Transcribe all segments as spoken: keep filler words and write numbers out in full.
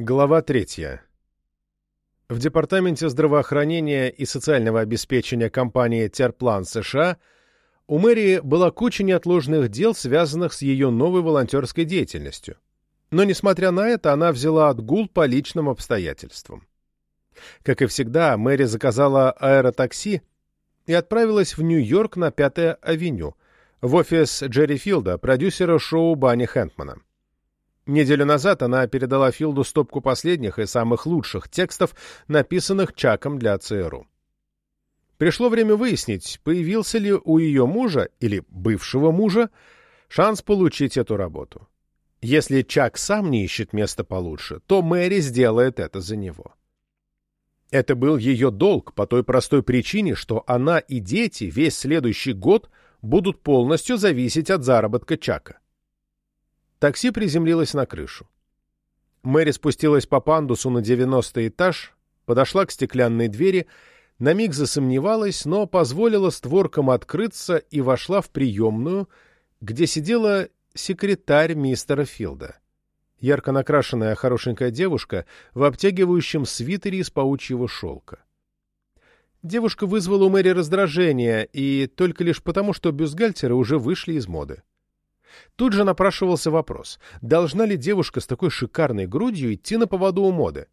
Глава третья. В Департаменте здравоохранения и социального обеспечения компании Терплан США у Мэри была куча неотложных дел, связанных с ее новой волонтерской деятельностью. Но, несмотря на это, она взяла отгул по личным обстоятельствам. Как и всегда, Мэри заказала аэротакси и отправилась в Нью-Йорк на Пятая авеню, в офис Джерри Филда, продюсера шоу Банни Хэнтмана. Неделю назад она передала Филду стопку последних и самых лучших текстов, написанных Чаком для ЦРУ. Пришло время выяснить, появился ли у ее мужа, или бывшего мужа, шанс получить эту работу. Если Чак сам не ищет места получше, то Мэри сделает это за него. Это был ее долг по той простой причине, что она и дети весь следующий год будут полностью зависеть от заработка Чака. Такси приземлилось на крышу. Мэри спустилась по пандусу на девяностый этаж, подошла к стеклянной двери, на миг засомневалась, но позволила створкам открыться и вошла в приемную, где сидела секретарь мистера Филда. Ярко накрашенная хорошенькая девушка в обтягивающем свитере из паучьего шелка. Девушка вызвала у Мэри раздражение, и только лишь потому, что бюстгальтеры уже вышли из моды. Тут же напрашивался вопрос, должна ли девушка с такой шикарной грудью идти на поводу у моды?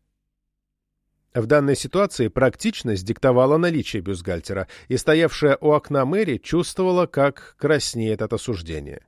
В данной ситуации практичность диктовала наличие бюстгальтера, и стоявшая у окна Мэри чувствовала, как краснеет от осуждения.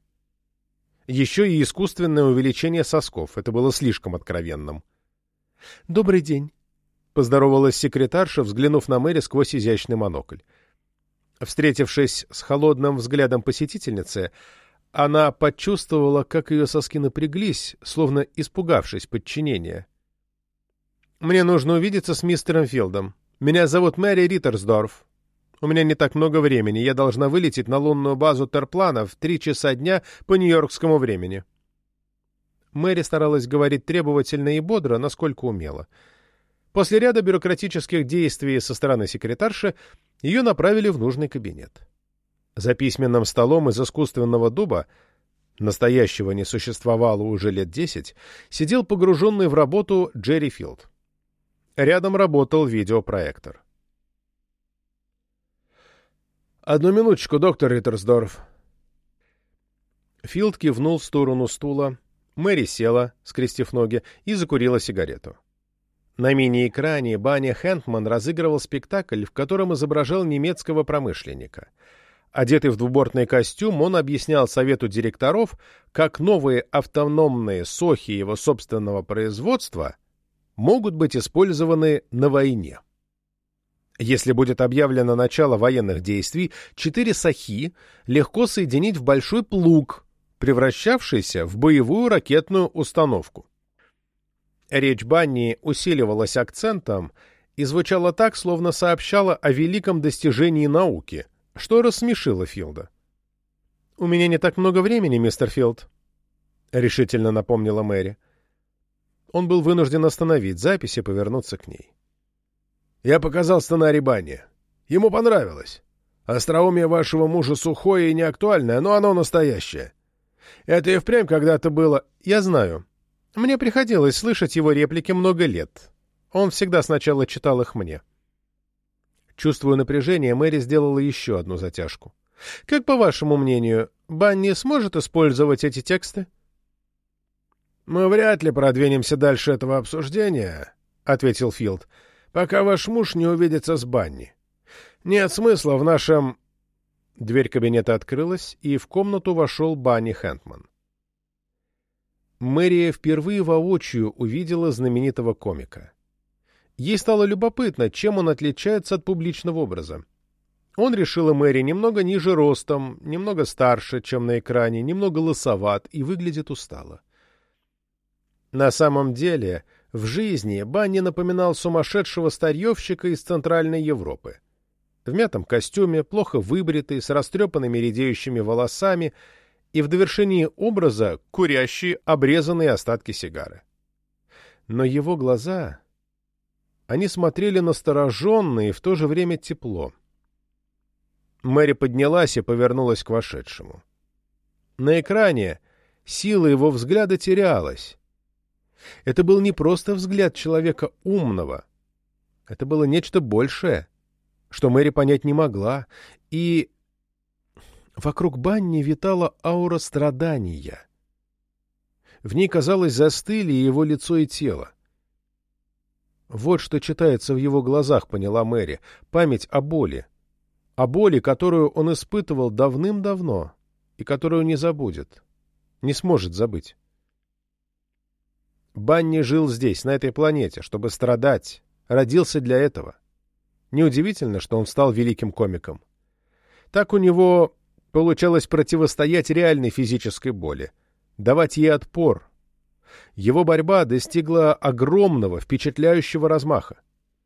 Еще и искусственное увеличение сосков, это было слишком откровенным. «Добрый день», — поздоровалась секретарша, взглянув на Мэри сквозь изящный монокль. Встретившись с холодным взглядом посетительницы, она почувствовала, как ее соски напряглись, словно испугавшись подчинения. «Мне нужно увидеться с мистером Филдом. Меня зовут Мэри Риттерсдорф. У меня не так много времени. Я должна вылететь на лунную базу Терплана в три часа дня по нью-йоркскому времени». Мэри старалась говорить требовательно и бодро, насколько умела. После ряда бюрократических действий со стороны секретарши ее направили в нужный кабинет. За письменным столом из искусственного дуба, настоящего не существовало уже лет десять, сидел погруженный в работу Джерри Филд. Рядом работал видеопроектор. «Одну минуточку, доктор Риттерсдорф». Филд кивнул в сторону стула, Мэри села, скрестив ноги, и закурила сигарету. На мини-экране Банни Хэнтман разыгрывал спектакль, в котором изображал немецкого промышленника. Одетый в двубортный костюм, он объяснял совету директоров, как новые автономные сохи его собственного производства могут быть использованы на войне. Если будет объявлено начало военных действий, четыре сохи легко соединить в большой плуг, превращавшийся в боевую ракетную установку. Речь Банни усиливалась акцентом и звучала так, словно сообщала о великом достижении науки, что рассмешило Филда. «У меня не так много времени, мистер Филд», — решительно напомнила Мэри. Он был вынужден остановить запись и повернуться к ней. «Я показал сценарий Банни. Ему понравилось. Остроумие вашего мужа сухое и неактуальное, но оно настоящее. Это и впрямь когда-то было...» «Я знаю. Мне приходилось слышать его реплики много лет. Он всегда сначала читал их мне». Чувствуя напряжение, Мэри сделала еще одну затяжку. «Как, по вашему мнению, Банни сможет использовать эти тексты?» «Мы вряд ли продвинемся дальше этого обсуждения», — ответил Филд, «пока ваш муж не увидится с Банни. Нет смысла в нашем...» Дверь кабинета открылась, и в комнату вошел Банни Хэнтман. Мэри впервые воочию увидела знаменитого комика. Ей стало любопытно, чем он отличается от публичного образа. Он, решила Мэри, немного ниже ростом, немного старше, чем на экране, немного лысоват и выглядит устало. На самом деле, в жизни Банни напоминал сумасшедшего старьевщика из Центральной Европы. В мятом костюме, плохо выбритый, с растрепанными редеющими волосами и в довершении образа курящие обрезанные остатки сигары. Но его глаза... Они смотрели настороженно и в то же время тепло. Мэри поднялась и повернулась к вошедшему. На экране сила его взгляда терялась. Это был не просто взгляд человека умного. Это было нечто большее, что Мэри понять не могла, и вокруг Банни витала аура страдания. В ней, казалось, застыли и его лицо и тело. Вот что читается в его глазах, поняла Мэри, память о боли. О боли, которую он испытывал давным-давно и которую не забудет, не сможет забыть. Банни жил здесь, на этой планете, чтобы страдать, родился для этого. Неудивительно, что он стал великим комиком. Так у него получалось противостоять реальной физической боли, давать ей отпор. Его борьба достигла огромного, впечатляющего размаха.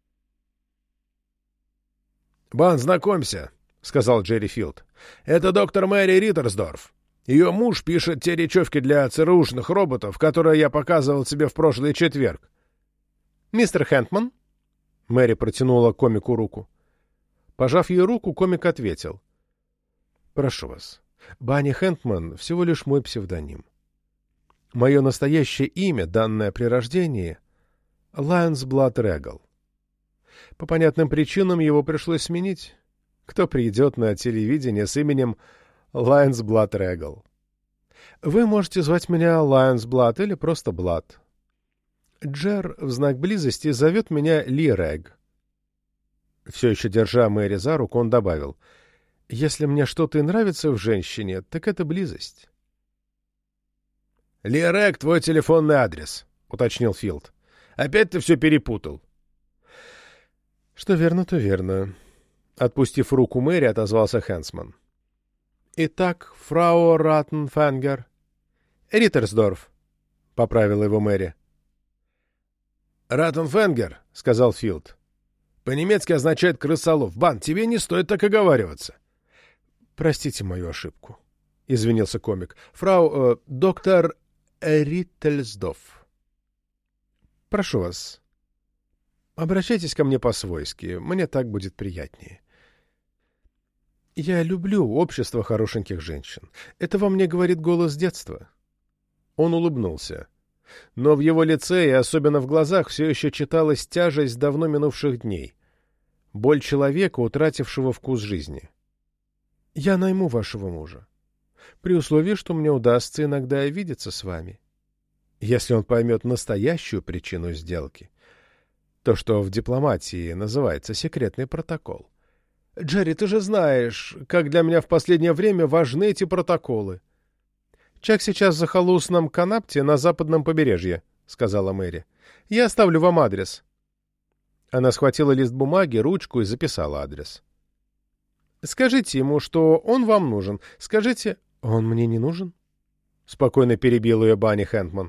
«Бан, знакомься», — сказал Джерри Филд. «Это доктор Мэри Риттерсдорф. Ее муж пишет те речевки для ЦРУшных роботов, которые я показывал тебе в прошлый четверг». «Мистер Хэнтман?» Мэри протянула комику руку. Пожав ей руку, комик ответил. «Прошу вас, Банни Хэнтман всего лишь мой псевдоним. Мое настоящее имя, данное при рождении, Лайонсблад Регал. По понятным причинам его пришлось сменить. Кто придет на телевидение с именем Лайонсблад Регал? Вы можете звать меня Лайонсблад или просто Блад. Джер в знак близости зовет меня Ли Рег». Все еще держа Мэри за руку, он добавил: «Если мне что-то и нравится в женщине, так это близость». «Ли Рег — твой телефонный адрес», — уточнил Филд. «Опять ты все перепутал». «Что верно, то верно», — отпустив руку Мэри, отозвался Хэнсман. «Итак, фрау Раттенфэнгер...» «Риттерсдорф», — поправила его Мэри. «Раттенфэнгер», — сказал Филд. «По-немецки означает крысолов. Бан, тебе не стоит так оговариваться». «Простите мою ошибку», — извинился комик. «Фрау... Э, доктор Риттельсдорф. Прошу вас, обращайтесь ко мне по-свойски, мне так будет приятнее. Я люблю общество хорошеньких женщин. Это во мне говорит голос детства». Он улыбнулся. Но в его лице и особенно в глазах все еще читалась тяжесть давно минувших дней. Боль человека, утратившего вкус жизни. «Я найму вашего мужа, при условии, что мне удастся иногда видеться с вами. Если он поймет настоящую причину сделки, то, что в дипломатии называется секретный протокол. Джерри, ты же знаешь, как для меня в последнее время важны эти протоколы». «Чак сейчас в захолустном Канапте на западном побережье», — сказала Мэри. «Я оставлю вам адрес». Она схватила лист бумаги, ручку и записала адрес. «Скажите ему, что он вам нужен. Скажите...» «Он мне не нужен?» — спокойно перебил ее Банни Хэнтман.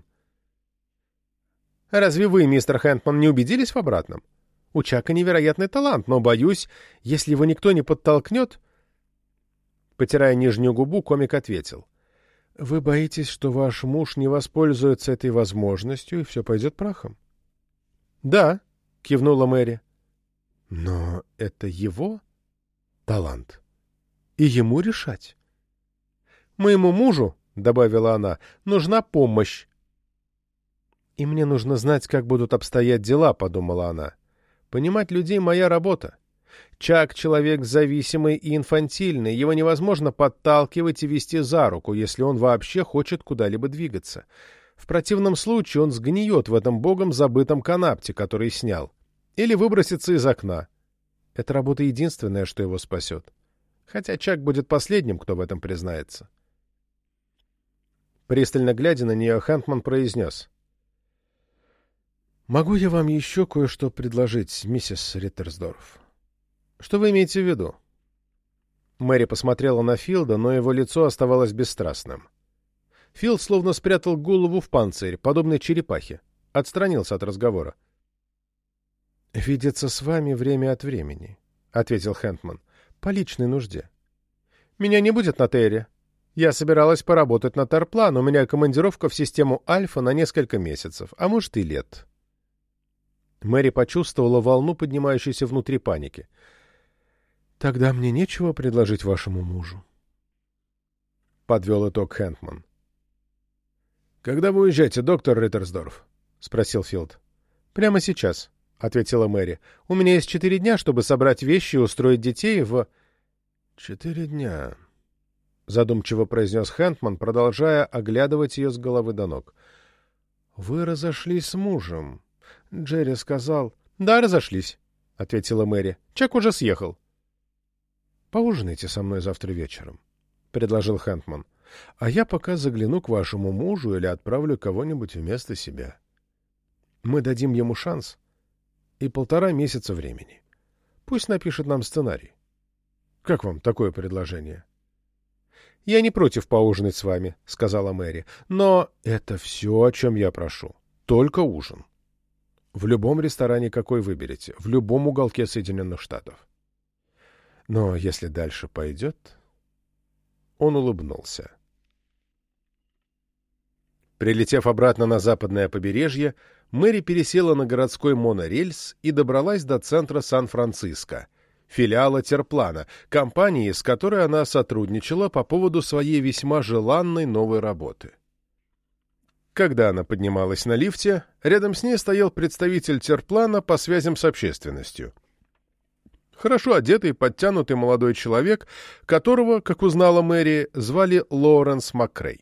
«Разве вы, мистер Хэнтман, не убедились в обратном? У Чака невероятный талант, но, боюсь, если его никто не подтолкнет...» Потирая нижнюю губу, комик ответил. «Вы боитесь, что ваш муж не воспользуется этой возможностью, и все пойдет прахом?» «Да», — кивнула Мэри. «Но это его талант, и ему решать». «Моему мужу, — добавила она, — нужна помощь». «И мне нужно знать, как будут обстоять дела», — подумала она. «Понимать людей — моя работа. Чак — человек зависимый и инфантильный, его невозможно подталкивать и вести за руку, если он вообще хочет куда-либо двигаться. В противном случае он сгниет в этом богом забытом канапте, который снял, или выбросится из окна. Эта работа единственная, что его спасет. Хотя Чак будет последним, кто в этом признается». Пристально глядя на нее, Хэнтман произнес. «Могу я вам еще кое-что предложить, миссис Риттерсдорф?» «Что вы имеете в виду?» Мэри посмотрела на Филда, но его лицо оставалось бесстрастным. Филд словно спрятал голову в панцирь, подобной черепахе, отстранился от разговора. «Видеться с вами время от времени», — ответил Хэнтман, — «по личной нужде». «Меня не будет на Терре. Я собиралась поработать на Терплан, у меня командировка в систему Альфа на несколько месяцев, а может и лет». Мэри почувствовала волну поднимающейся внутри паники. «Тогда мне нечего предложить вашему мужу», — подвел итог Хэнтман. «Когда вы уезжаете, доктор Риттерсдорф?» — спросил Филд. «Прямо сейчас», — ответила Мэри. «У меня есть четыре дня, чтобы собрать вещи и устроить детей в...» «Четыре дня», — задумчиво произнес Хэндман, продолжая оглядывать ее с головы до ног. «Вы разошлись с мужем. Джерри сказал...» «Да, разошлись», — ответила Мэри. «Чак уже съехал». «Поужинайте со мной завтра вечером», — предложил Хэндман. «А я пока загляну к вашему мужу или отправлю кого-нибудь вместо себя. Мы дадим ему шанс и полтора месяца времени. Пусть напишет нам сценарий. Как вам такое предложение?» «Я не против поужинать с вами», — сказала Мэри. «Но это все, о чем я прошу. Только ужин. В любом ресторане, какой выберете, в любом уголке Соединенных Штатов. Но если дальше пойдет...» Он улыбнулся. Прилетев обратно на западное побережье, Мэри пересела на городской монорельс и добралась до центра Сан-Франциско, филиала Терплана, компании, с которой она сотрудничала по поводу своей весьма желанной новой работы. Когда она поднималась на лифте, рядом с ней стоял представитель Терплана по связям с общественностью. Хорошо одетый, подтянутый молодой человек, которого, как узнала Мэри, звали Лоуренс Макрей.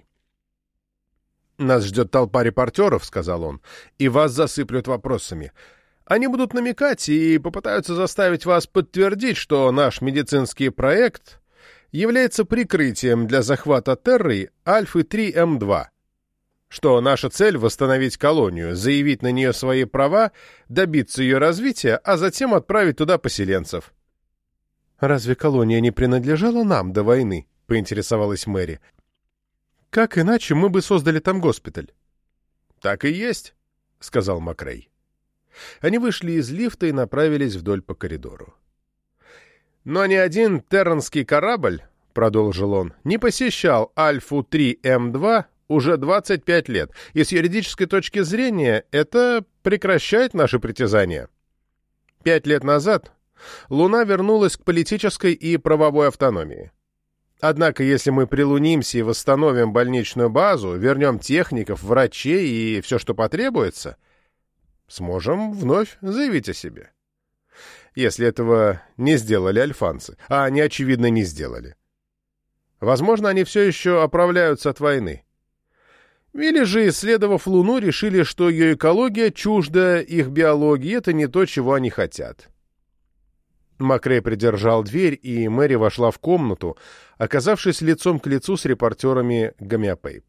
«Нас ждет толпа репортеров», — сказал он, — «и вас засыплют вопросами. Они будут намекать и попытаются заставить вас подтвердить, что наш медицинский проект является прикрытием для захвата Террой Альфы три эм два, что наша цель — восстановить колонию, заявить на нее свои права, добиться ее развития, а затем отправить туда поселенцев». «Разве колония не принадлежала нам до войны?» — поинтересовалась Мэри. «Как иначе мы бы создали там госпиталь?» «Так и есть», — сказал Макрей. Они вышли из лифта и направились вдоль по коридору. «Но ни один терранский корабль, — продолжил он, — не посещал Альфу три эм два уже двадцать пять лет, и с юридической точки зрения это прекращает наши притязания. Пять лет назад Луна вернулась к политической и правовой автономии. Однако, если мы прилунимся и восстановим больничную базу, вернем техников, врачей и все, что потребуется, сможем вновь заявить о себе. Если этого не сделали альфанцы, а они, очевидно, не сделали. Возможно, они все еще оправляются от войны. Или же, исследовав Луну, решили, что ее экология чужда их биологии, это не то, чего они хотят». Макрей придержал дверь, и Мэри вошла в комнату, оказавшись лицом к лицу с репортерами Гомеопейп.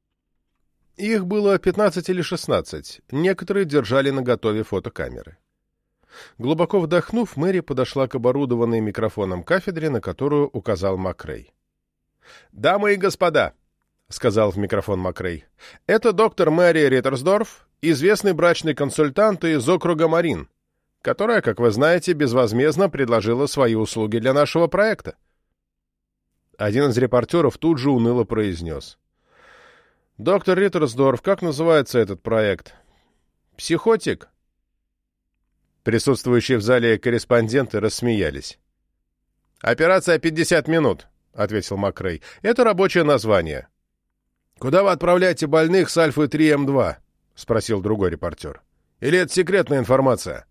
Их было пятнадцать или шестнадцать, некоторые держали наготове фотокамеры. Глубоко вдохнув, Мэри подошла к оборудованной микрофоном кафедре, на которую указал Макрей. «Дамы и господа», — сказал в микрофон Макрей, — «это доктор Мэри Риттерсдорф, известный брачный консультант из округа Марин, которая, как вы знаете, безвозмездно предложила свои услуги для нашего проекта». Один из репортеров тут же уныло произнес: «Доктор Риттерсдорф, как называется этот проект? Психотик?» Присутствующие в зале корреспонденты рассмеялись. «Операция пятьдесят минут», — ответил Макрей. «Это рабочее название». «Куда вы отправляете больных с Альфы три эм два?» — спросил другой репортер. «Или это секретная информация?»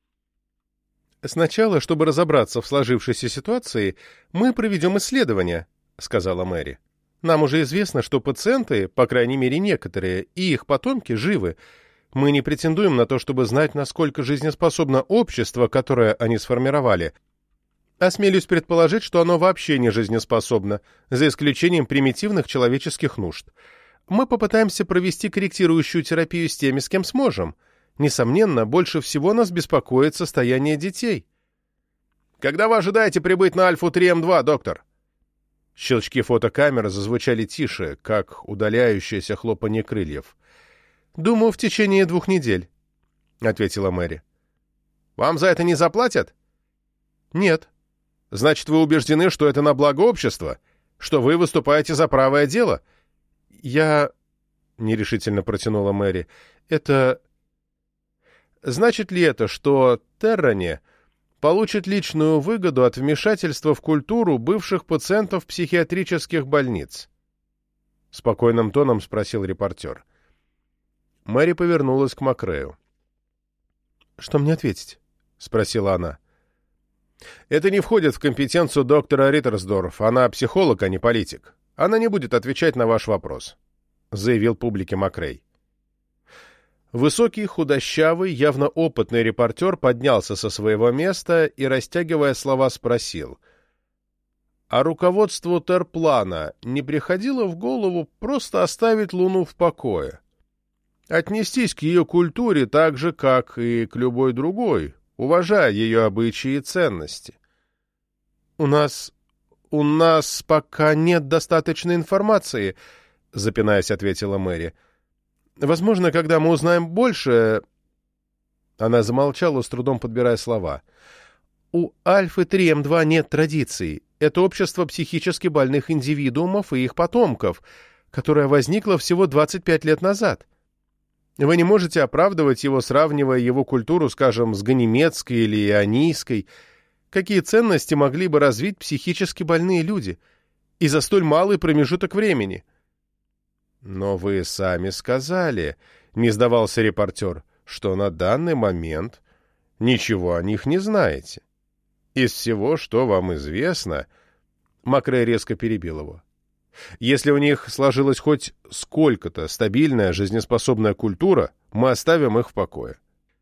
«Сначала, чтобы разобраться в сложившейся ситуации, мы проведем исследование», — сказала Мэри. «Нам уже известно, что пациенты, по крайней мере некоторые, и их потомки живы. Мы не претендуем на то, чтобы знать, насколько жизнеспособно общество, которое они сформировали. Осмелюсь предположить, что оно вообще не жизнеспособно, за исключением примитивных человеческих нужд. Мы попытаемся провести корректирующую терапию с теми, с кем сможем. Несомненно, больше всего нас беспокоит состояние детей». «Когда вы ожидаете прибыть на Альфу три эм два, доктор?» Щелчки фотокамеры зазвучали тише, как удаляющееся хлопанье крыльев. «Думаю, в течение двух недель», — ответила Мэри. «Вам за это не заплатят?» «Нет». «Значит, вы убеждены, что это на благо общества? Что вы выступаете за правое дело?» «Я...» — нерешительно протянула Мэри. «Это...» «Значит ли это, что Терране получит личную выгоду от вмешательства в культуру бывших пациентов психиатрических больниц?» Спокойным тоном спросил репортер. Мэри повернулась к Макрею. «Что мне ответить?» — спросила она. «Это не входит в компетенцию доктора Риттерсдорф. Она психолог, а не политик. Она не будет отвечать на ваш вопрос», — заявил публике Макрей. Высокий, худощавый, явно опытный репортер поднялся со своего места и, растягивая слова, спросил: «А руководству Терплана не приходило в голову просто оставить Луну в покое? Отнестись к ее культуре так же, как и к любой другой, уважая ее обычаи и ценности?» «У нас... у нас пока нет достаточной информации», — запинаясь, ответила Мэри. «Возможно, когда мы узнаем больше...» Она замолчала, с трудом подбирая слова. «У Альфы три эм два нет традиций. Это общество психически больных индивидуумов и их потомков, которое возникло всего двадцать пять лет назад. Вы не можете оправдывать его, сравнивая его культуру, скажем, с ганимедской или ионийской. Какие ценности могли бы развить психически больные люди? И за столь малый промежуток времени?» «Но вы сами сказали, — не сдавался репортер, — что на данный момент ничего о них не знаете. Из всего, что вам известно...» Макрей резко перебил его. «Если у них сложилась хоть сколько-то стабильная, жизнеспособная культура, мы оставим их в покое.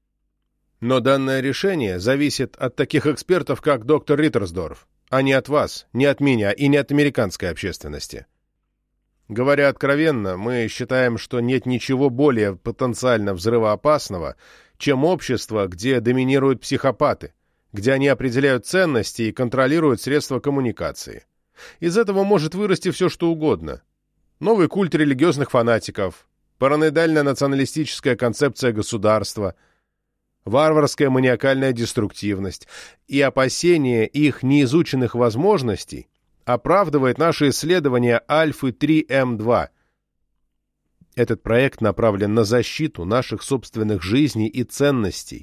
Но данное решение зависит от таких экспертов, как доктор Риттерсдорф, а не от вас, не от меня и не от американской общественности. Говоря откровенно, мы считаем, что нет ничего более потенциально взрывоопасного, чем общество, где доминируют психопаты, где они определяют ценности и контролируют средства коммуникации. Из этого может вырасти все, что угодно. Новый культ религиозных фанатиков, параноидально-националистическая концепция государства, варварская маниакальная деструктивность и опасение их неизученных возможностей оправдывает наши исследования Альфы три эм два. Этот проект направлен на защиту наших собственных жизней и ценностей».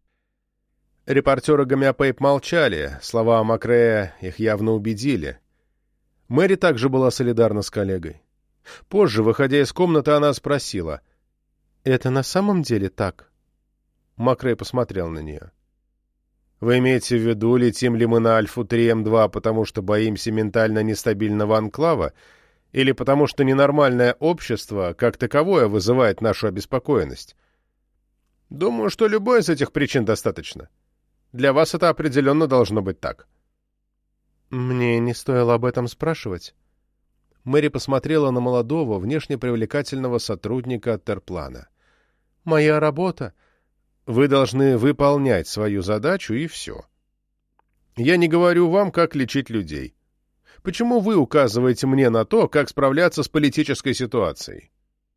Репортеры Гомеопейп молчали, слова Макрея их явно убедили. Мэри также была солидарна с коллегой. Позже, выходя из комнаты, она спросила: «Это на самом деле так?» Макрей посмотрел на нее. «Вы имеете в виду, летим ли мы на Альфу три эм два, потому что боимся ментально нестабильного анклава, или потому что ненормальное общество, как таковое, вызывает нашу обеспокоенность? Думаю, что любой из этих причин достаточно. Для вас это определенно должно быть так». «Мне не стоило об этом спрашивать». Мэри посмотрела на молодого, внешне привлекательного сотрудника Терплана. «Моя работа...» «Вы должны выполнять свою задачу, и все. Я не говорю вам, как лечить людей. Почему вы указываете мне на то, как справляться с политической ситуацией?»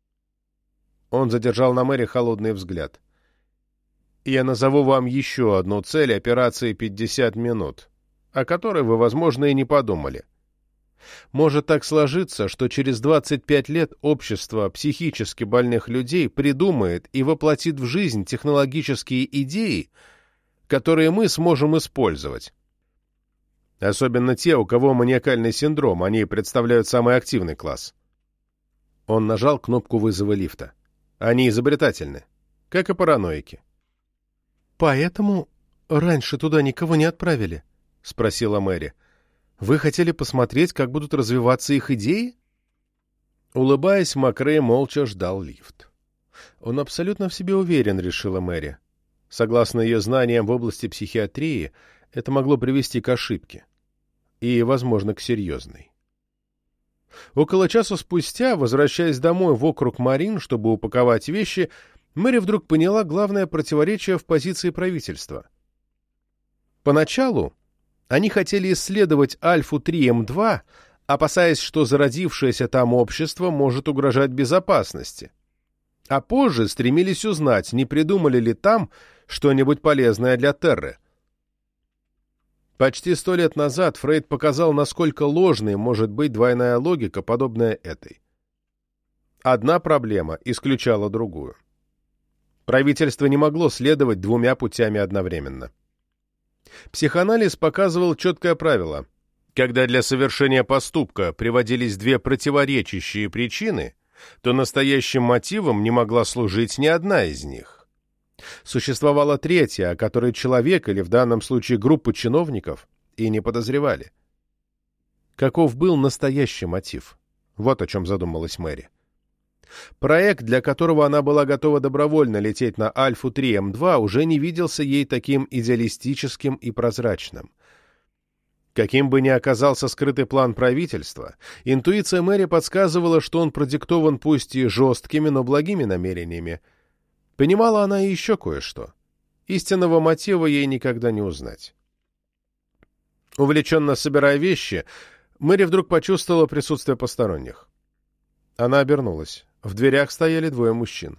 Он задержал на Мэри холодный взгляд. «Я назову вам еще одну цель операции «пятьдесят минут», о которой вы, возможно, и не подумали. Может так сложиться, что через двадцать пять лет общество психически больных людей придумает и воплотит в жизнь технологические идеи, которые мы сможем использовать. Особенно те, у кого маниакальный синдром, они представляют самый активный класс». Он нажал кнопку вызова лифта. «Они изобретательны, как и параноики». «Поэтому раньше туда никого не отправили?» — спросила Мэри. «Вы хотели посмотреть, как будут развиваться их идеи?» Улыбаясь, Макрей молча ждал лифт. «Он абсолютно в себе уверен», — решила Мэри. Согласно ее знаниям в области психиатрии, это могло привести к ошибке. И, возможно, к серьезной. Около часа спустя, возвращаясь домой в округ Марин, чтобы упаковать вещи, Мэри вдруг поняла главное противоречие в позиции правительства. Поначалу они хотели исследовать Альфу три эм два, опасаясь, что зародившееся там общество может угрожать безопасности. А позже стремились узнать, не придумали ли там что-нибудь полезное для Терры. Почти сто лет назад Фрейд показал, насколько ложной может быть двойная логика, подобная этой. Одна проблема исключала другую. Правительство не могло следовать двумя путями одновременно. Психоанализ показывал четкое правило. Когда для совершения поступка приводились две противоречащие причины, то настоящим мотивом не могла служить ни одна из них. Существовала третья, о которой человек, или в данном случае группа чиновников, и не подозревали. Каков был настоящий мотив? Вот о чем задумалась Мэри. Проект, для которого она была готова добровольно лететь на Альфу три Эм два, уже не виделся ей таким идеалистическим и прозрачным. Каким бы ни оказался скрытый план правительства, интуиция Мэри подсказывала, что он продиктован пусть и жесткими, но благими намерениями. Понимала она и еще кое-что. Истинного мотива ей никогда не узнать. Увлеченно собирая вещи, Мэри вдруг почувствовала присутствие посторонних. Она обернулась. В дверях стояли двое мужчин.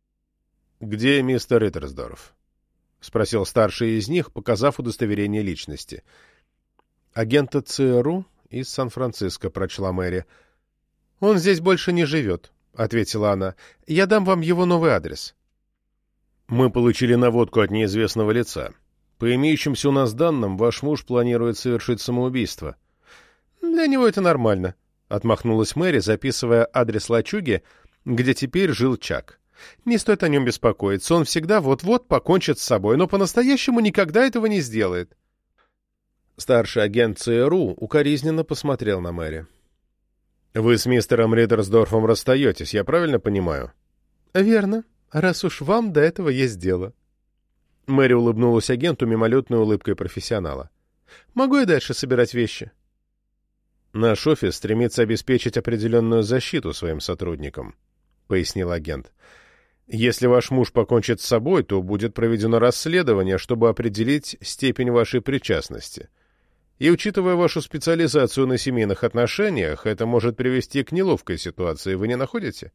«Где мистер Риттерсдорф?» — спросил старший из них, показав удостоверение личности. «Агента ЦРУ из Сан-Франциско», — прочла Мэри. «Он здесь больше не живет», — ответила она. «Я дам вам его новый адрес». «Мы получили наводку от неизвестного лица. По имеющимся у нас данным, ваш муж планирует совершить самоубийство». «Для него это нормально», — отмахнулась Мэри, записывая адрес лачуги, где теперь жил Чак. «Не стоит о нем беспокоиться, он всегда вот-вот покончит с собой, но по-настоящему никогда этого не сделает». Старший агент ЦРУ укоризненно посмотрел на Мэри. «Вы с мистером Риттерсдорфом расстаетесь, я правильно понимаю?» «Верно, раз уж вам до этого есть дело». Мэри улыбнулась агенту мимолетной улыбкой профессионала. «Могу и дальше собирать вещи?» «Наш офис стремится обеспечить определенную защиту своим сотрудникам», — пояснил агент. «Если ваш муж покончит с собой, то будет проведено расследование, чтобы определить степень вашей причастности. И, учитывая вашу специализацию на семейных отношениях, это может привести к неловкой ситуации, вы не находите?»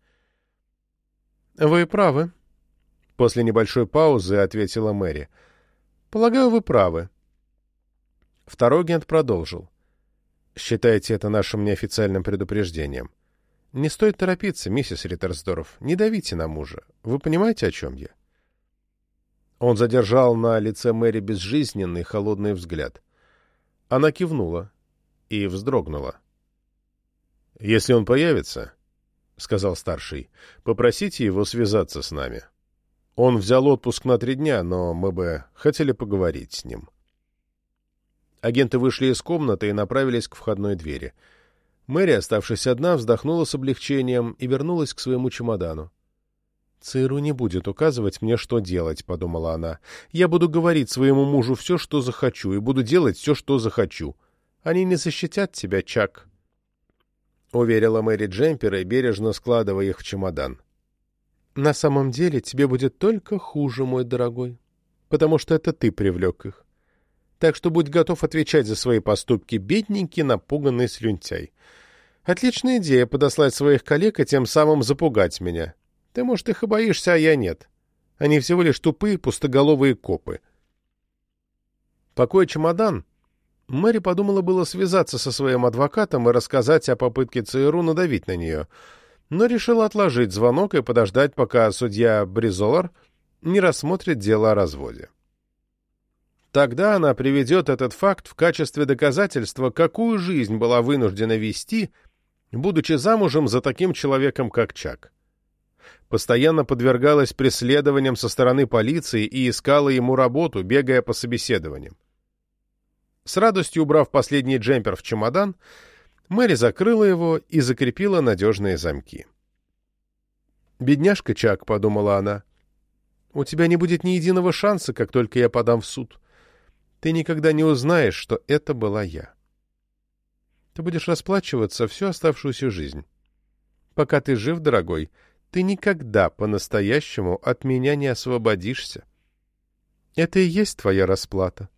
«Вы правы», — после небольшой паузы ответила Мэри. «Полагаю, вы правы». Второй агент продолжил. «Считайте это нашим неофициальным предупреждением. Не стоит торопиться, миссис Риттерсдорф, не давите на мужа. Вы понимаете, о чем я?» Он задержал на лице Мэри безжизненный, холодный взгляд. Она кивнула и вздрогнула. «Если он появится, — сказал старший, — попросите его связаться с нами. Он взял отпуск на три дня, но мы бы хотели поговорить с ним». Агенты вышли из комнаты и направились к входной двери. Мэри, оставшись одна, вздохнула с облегчением и вернулась к своему чемодану. «ЦРУ не будет указывать мне, что делать», — подумала она. «Я буду говорить своему мужу все, что захочу, и буду делать все, что захочу. Они не защитят тебя, Чак», — уверила Мэри Джемпера, бережно складывая их в чемодан. «На самом деле тебе будет только хуже, мой дорогой, потому что это ты привлек их. Так что будь готов отвечать за свои поступки, бедненький напуганный слюнтяй. Отличная идея — подослать своих коллег и тем самым запугать меня. Ты, может, их и боишься, а я нет. Они всего лишь тупые, пустоголовые копы». Пакуя чемодан, Мэри подумала было связаться со своим адвокатом и рассказать о попытке ЦРУ надавить на нее, но решила отложить звонок и подождать, пока судья Бризолар не рассмотрит дело о разводе. Тогда она приведет этот факт в качестве доказательства, какую жизнь была вынуждена вести, будучи замужем за таким человеком, как Чак. Постоянно подвергалась преследованиям со стороны полиции и искала ему работу, бегая по собеседованиям. С радостью убрав последний джемпер в чемодан, Мэри закрыла его и закрепила надежные замки. «Бедняжка Чак», — подумала она, — «у тебя не будет ни единого шанса, как только я подам в суд. Ты никогда не узнаешь, что это была я. Ты будешь расплачиваться всю оставшуюся жизнь. Пока ты жив, дорогой, ты никогда по-настоящему от меня не освободишься. Это и есть твоя расплата».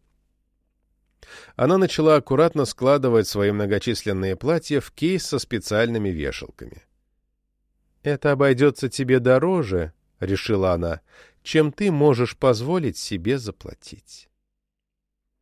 Она начала аккуратно складывать свои многочисленные платья в кейс со специальными вешалками. «Это обойдется тебе дороже, — решила она, — чем ты можешь позволить себе заплатить».